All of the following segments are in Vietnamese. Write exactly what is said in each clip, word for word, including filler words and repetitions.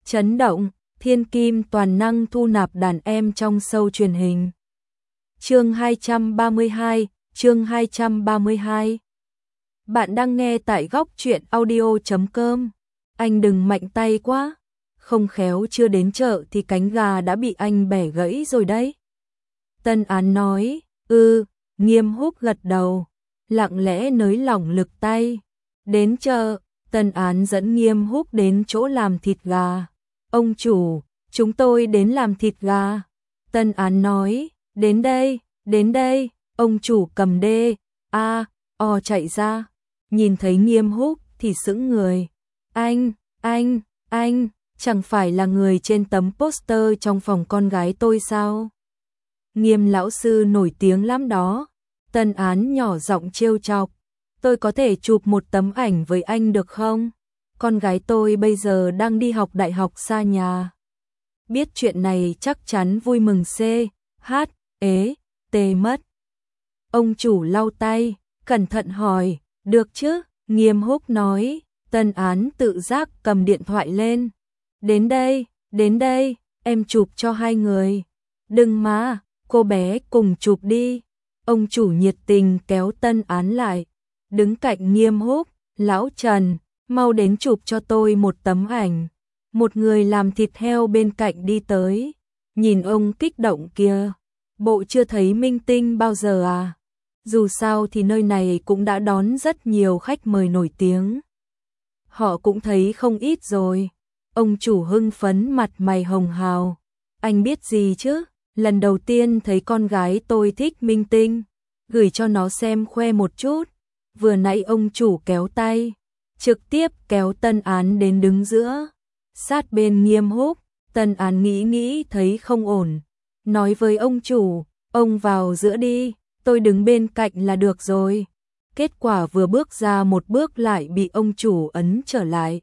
Chấn động, thiên kim toàn năng thu nạp đàn em trong show truyền hình. Chương hai trăm ba mươi hai, chương hai trăm ba mươi hai. Bạn đang nghe tại góc truyện audio chấm com. Anh đừng mạnh tay quá, không khéo chưa đến chợ thì cánh gà đã bị anh bẻ gãy rồi đấy. Tân Án nói, ư, Nghiêm Húc gật đầu, lặng lẽ nới lỏng lực tay. Đến chợ, Tân Án dẫn Nghiêm Húc đến chỗ làm thịt gà. Ông chủ, chúng tôi đến làm thịt gà. Tân Án nói, đến đây, đến đây. Ông chủ cầm đê, a, o chạy ra. Nhìn thấy Nghiêm Húc thì sững người. Anh, anh, anh, chẳng phải là người trên tấm poster trong phòng con gái tôi sao? Nghiêm lão sư nổi tiếng lắm đó. Tân Án nhỏ giọng trêu chọc. Tôi có thể chụp một tấm ảnh với anh được không? Con gái tôi bây giờ đang đi học đại học xa nhà. Biết chuyện này chắc chắn vui mừng C, H, ế, T mất. Ông chủ lau tay, cẩn thận hỏi, được chứ? Nghiêm Húc nói. Tân Án tự giác cầm điện thoại lên. Đến đây, đến đây, em chụp cho hai người. Đừng mà, cô bé cùng chụp đi. Ông chủ nhiệt tình kéo Tân Án lại. Đứng cạnh Nghiêm Húc, lão Trần, mau đến chụp cho tôi một tấm ảnh. Một người làm thịt heo bên cạnh đi tới. Nhìn ông kích động kia. Bộ chưa thấy minh tinh bao giờ à? Dù sao thì nơi này cũng đã đón rất nhiều khách mời nổi tiếng. Họ cũng thấy không ít rồi. Ông chủ hưng phấn mặt mày hồng hào. Anh biết gì chứ? Lần đầu tiên thấy con gái tôi thích minh tinh. Gửi cho nó xem khoe một chút. Vừa nãy ông chủ kéo tay. Trực tiếp kéo Tân Án đến đứng giữa. Sát bên Nghiêm Húc. Tân Án nghĩ nghĩ thấy không ổn. Nói với ông chủ, ông vào giữa đi. Tôi đứng bên cạnh là được rồi. Kết quả vừa bước ra một bước lại bị ông chủ ấn trở lại.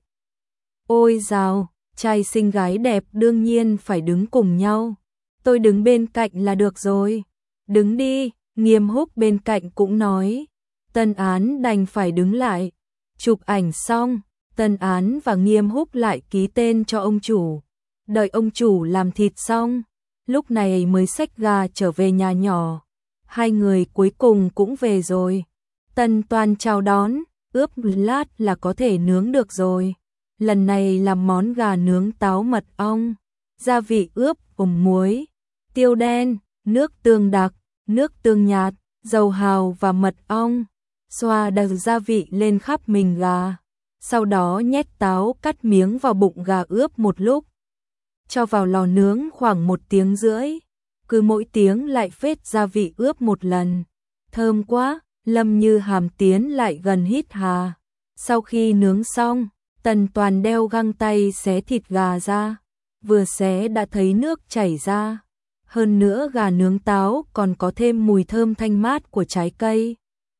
Ôi dào, trai xinh gái đẹp đương nhiên phải đứng cùng nhau. Tôi đứng bên cạnh là được rồi. Đứng đi, Nghiêm Húc bên cạnh cũng nói. Tân Án đành phải đứng lại. Chụp ảnh xong, Tân Án và Nghiêm Húc lại ký tên cho ông chủ. Đợi ông chủ làm thịt xong, lúc này mới xách gà trở về nhà nhỏ. Hai người cuối cùng cũng về rồi. Tân Toàn chào đón, ướp lát là có thể nướng được rồi. Lần này làm món gà nướng táo mật ong, gia vị ướp gồm muối, tiêu đen, nước tương đặc, nước tương nhạt, dầu hào và mật ong. Xoa đặc gia vị lên khắp mình gà. Sau đó nhét táo cắt miếng vào bụng gà ướp một lúc. Cho vào lò nướng khoảng một tiếng rưỡi. Cứ mỗi tiếng lại phết gia vị ướp một lần. Thơm quá, Lâm Như Hàm tiến lại gần hít hà. Sau khi nướng xong, Tần Toàn đeo găng tay xé thịt gà ra. Vừa xé đã thấy nước chảy ra. Hơn nữa gà nướng táo còn có thêm mùi thơm thanh mát của trái cây.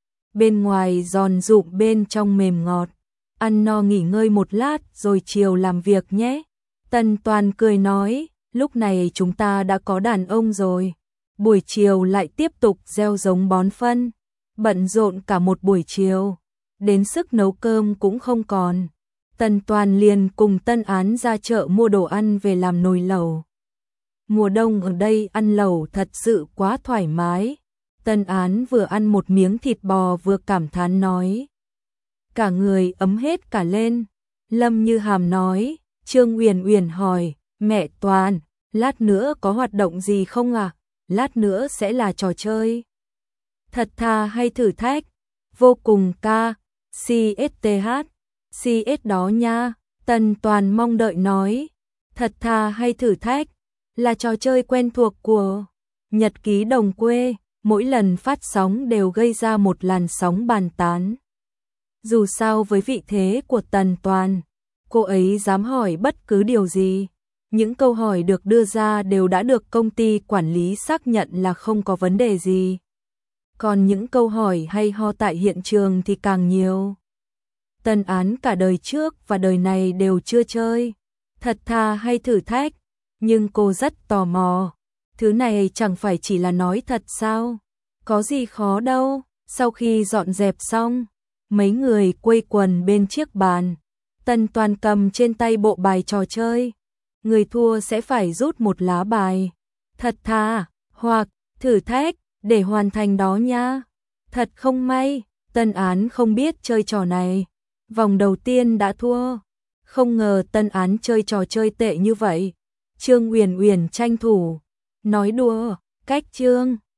Bên ngoài giòn rụm bên trong mềm ngọt. Ăn no nghỉ ngơi một lát rồi chiều làm việc nhé. Tần Toàn cười nói, lúc này chúng ta đã có đàn ông rồi. Buổi chiều lại tiếp tục gieo giống bón phân. Bận rộn cả một buổi chiều. Đến sức nấu cơm cũng không còn. Tần Toàn liền cùng Tân Án ra chợ mua đồ ăn về làm nồi lẩu. Mùa đông ở đây ăn lẩu thật sự quá thoải mái. Tân Án vừa ăn một miếng thịt bò vừa cảm thán nói. Cả người ấm hết cả lên. Lâm Như Hàm nói. Trương Uyển Uyển hỏi, mẹ Toàn, lát nữa có hoạt động gì không à? Lát nữa sẽ là trò chơi. Thật thà hay thử thách? Vô cùng ca, xê ét tê hát, xê ét đó nha. Tần Toàn mong đợi nói. Thật thà hay thử thách? Là trò chơi quen thuộc của Nhật ký đồng quê. Mỗi lần phát sóng đều gây ra một làn sóng bàn tán. Dù sao với vị thế của Tần Toàn, cô ấy dám hỏi bất cứ điều gì. Những câu hỏi được đưa ra đều đã được công ty quản lý xác nhận là không có vấn đề gì. Còn những câu hỏi hay ho tại hiện trường thì càng nhiều. Tân Án cả đời trước và đời này đều chưa chơi. Thật thà hay thử thách, nhưng cô rất tò mò. Thứ này chẳng phải chỉ là nói thật sao? Có gì khó đâu. Sau khi dọn dẹp xong, mấy người quây quần bên chiếc bàn. Tần Toàn cầm trên tay bộ bài trò chơi, người thua sẽ phải rút một lá bài. Thật thà, hoặc thử thách, để hoàn thành đó nha. Thật không may, Tân Án không biết chơi trò này. Vòng đầu tiên đã thua. Không ngờ Tân Án chơi trò chơi tệ như vậy. Trương Uyển Uyển tranh thủ. Nói đùa, cách Trương